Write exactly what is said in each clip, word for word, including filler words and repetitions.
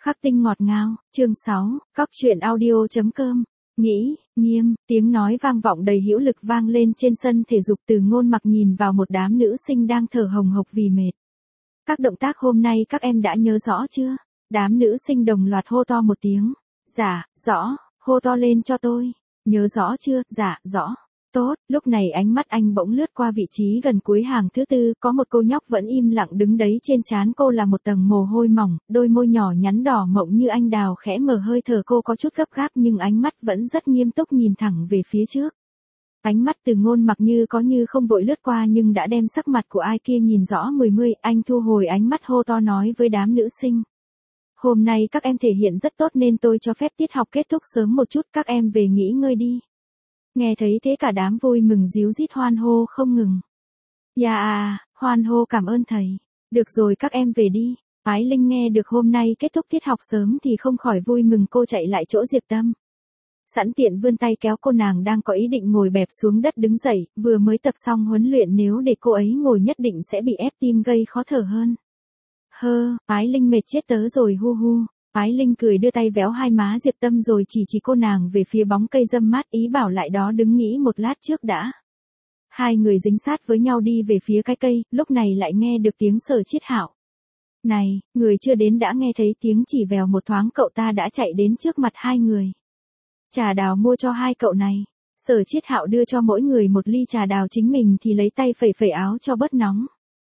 Khắc tinh ngọt ngào, chương sáu, cóc truyện audio.com. Nghĩ, nghiêm, tiếng nói vang vọng đầy hữu lực vang lên trên sân thể dục. Từ Ngôn Mặc nhìn vào một đám nữ sinh đang thở hồng hộc vì mệt. Các động tác hôm nay các em đã nhớ rõ chưa? Đám nữ sinh đồng loạt hô to một tiếng. Dạ, rõ, hô to lên cho tôi. Nhớ rõ chưa? Dạ, rõ. Tốt, lúc này ánh mắt anh bỗng lướt qua vị trí gần cuối hàng thứ tư, có một cô nhóc vẫn im lặng đứng đấy, trên trán cô là một tầng mồ hôi mỏng, đôi môi nhỏ nhắn đỏ mọng như anh đào khẽ mở, hơi thở cô có chút gấp gáp nhưng ánh mắt vẫn rất nghiêm túc nhìn thẳng về phía trước. Ánh mắt Từ Ngôn Mặc như có như không vội lướt qua nhưng đã đem sắc mặt của ai kia nhìn rõ mười mươi, anh thu hồi ánh mắt hô to nói với đám nữ sinh. Hôm nay các em thể hiện rất tốt nên tôi cho phép tiết học kết thúc sớm một chút, các em về nghỉ ngơi đi. Nghe thấy thế cả đám vui mừng ríu rít hoan hô không ngừng. Dạ à, hoan hô cảm ơn thầy. Được rồi các em về đi. Ái Linh nghe được hôm nay kết thúc tiết học sớm thì không khỏi vui mừng, cô chạy lại chỗ Diệp Tâm. Sẵn tiện vươn tay kéo cô, nàng đang có ý định ngồi bẹp xuống đất đứng dậy, vừa mới tập xong huấn luyện, nếu để cô ấy ngồi nhất định sẽ bị ép tim gây khó thở hơn. Hơ, Ái Linh mệt chết tớ rồi hu hu. Ái Linh cười đưa tay véo hai má Diệp Tâm rồi chỉ chỉ cô nàng về phía bóng cây râm mát, ý bảo lại đó đứng nghỉ một lát trước đã. Hai người dính sát với nhau đi về phía cái cây, lúc này lại nghe được tiếng Sở Chiết Hạo. Này, người chưa đến đã nghe thấy tiếng chỉ vèo một thoáng cậu ta đã chạy đến trước mặt hai người. Trà đào mua cho hai cậu này. Sở Chiết Hạo đưa cho mỗi người một ly trà đào, chính mình thì lấy tay phẩy phẩy áo cho bớt nóng.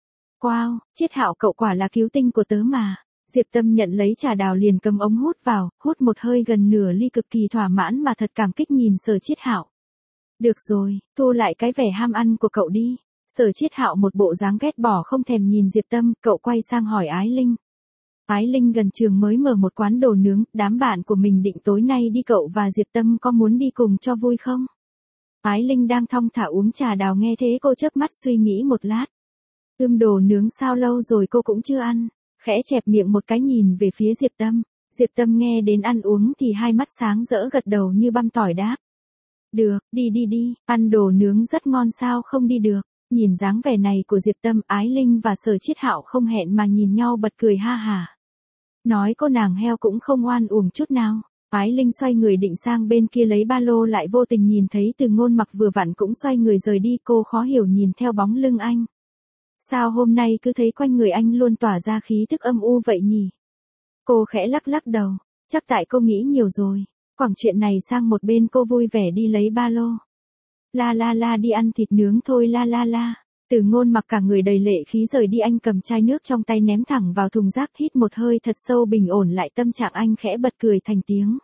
Wow, Chiết Hạo cậu quả là cứu tinh của tớ mà. Diệp Tâm nhận lấy trà đào liền cầm ống hút vào, hút một hơi gần nửa ly, cực kỳ thỏa mãn mà thật cảm kích nhìn Sở Chiết Hạo. Được rồi, thu lại cái vẻ ham ăn của cậu đi. Sở Chiết Hạo một bộ dáng ghét bỏ không thèm nhìn Diệp Tâm, cậu quay sang hỏi Ái Linh. Ái Linh gần trường mới mở một quán đồ nướng, đám bạn của mình định tối nay đi, cậu và Diệp Tâm có muốn đi cùng cho vui không? Ái Linh đang thong thả uống trà đào, nghe thế cô chớp mắt suy nghĩ một lát. Ưm, đồ nướng sao lâu rồi cô cũng chưa ăn. Khẽ chẹp miệng một cái nhìn về phía Diệp Tâm. Diệp Tâm nghe đến ăn uống thì hai mắt sáng rỡ gật đầu như băm tỏi đáp. Được, đi đi đi, ăn đồ nướng rất ngon sao không đi được. Nhìn dáng vẻ này của Diệp Tâm, Ái Linh và Sở Chiết Hạo không hẹn mà nhìn nhau bật cười ha hả. Nói cô nàng heo cũng không oan uổng chút nào. Ái Linh xoay người định sang bên kia lấy ba lô, lại vô tình nhìn thấy Từ Ngôn Mặc vừa vặn cũng xoay người rời đi, cô khó hiểu nhìn theo bóng lưng anh. Sao hôm nay cứ thấy quanh người anh luôn tỏa ra khí thức âm u vậy nhỉ? Cô khẽ lắc lắc đầu, chắc tại cô nghĩ nhiều rồi. Quẳng chuyện này sang một bên, cô vui vẻ đi lấy ba lô. La la la, đi ăn thịt nướng thôi la la la. Từ Ngôn Mặc cả người đầy lệ khí rời đi, anh cầm chai nước trong tay ném thẳng vào thùng rác, hít một hơi thật sâu bình ổn lại tâm trạng, anh khẽ bật cười thành tiếng.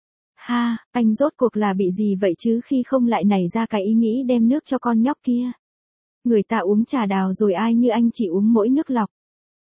Ha, anh rốt cuộc là bị gì vậy chứ khi không lại nảy ra cái ý nghĩ đem nước cho con nhóc kia. Người ta uống trà đào rồi, ai như anh chỉ uống mỗi nước lọc.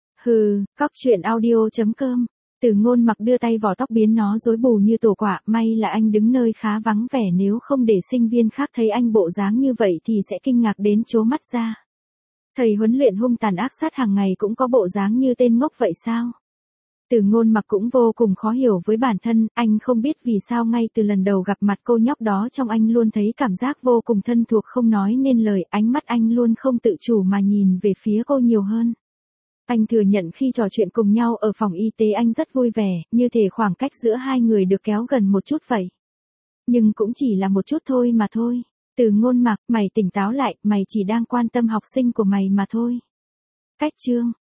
Hừ, cóc truyện audio.com. Từ Ngôn Mặc đưa tay vò tóc biến nó rối bù như tổ quả, may là anh đứng nơi khá vắng vẻ, nếu không để sinh viên khác thấy anh bộ dáng như vậy thì sẽ kinh ngạc đến trố mắt ra. Thầy huấn luyện hung tàn ác sát hàng ngày cũng có bộ dáng như tên ngốc vậy sao? Từ Ngôn Mặc cũng vô cùng khó hiểu với bản thân, anh không biết vì sao ngay từ lần đầu gặp mặt cô nhóc đó trong anh luôn thấy cảm giác vô cùng thân thuộc không nói nên lời, ánh mắt anh luôn không tự chủ mà nhìn về phía cô nhiều hơn. Anh thừa nhận khi trò chuyện cùng nhau ở phòng y tế anh rất vui vẻ, như thể khoảng cách giữa hai người được kéo gần một chút vậy. Nhưng cũng chỉ là một chút thôi mà thôi. Từ Ngôn Mặc, mày tỉnh táo lại, mày chỉ đang quan tâm học sinh của mày mà thôi. Cách chương.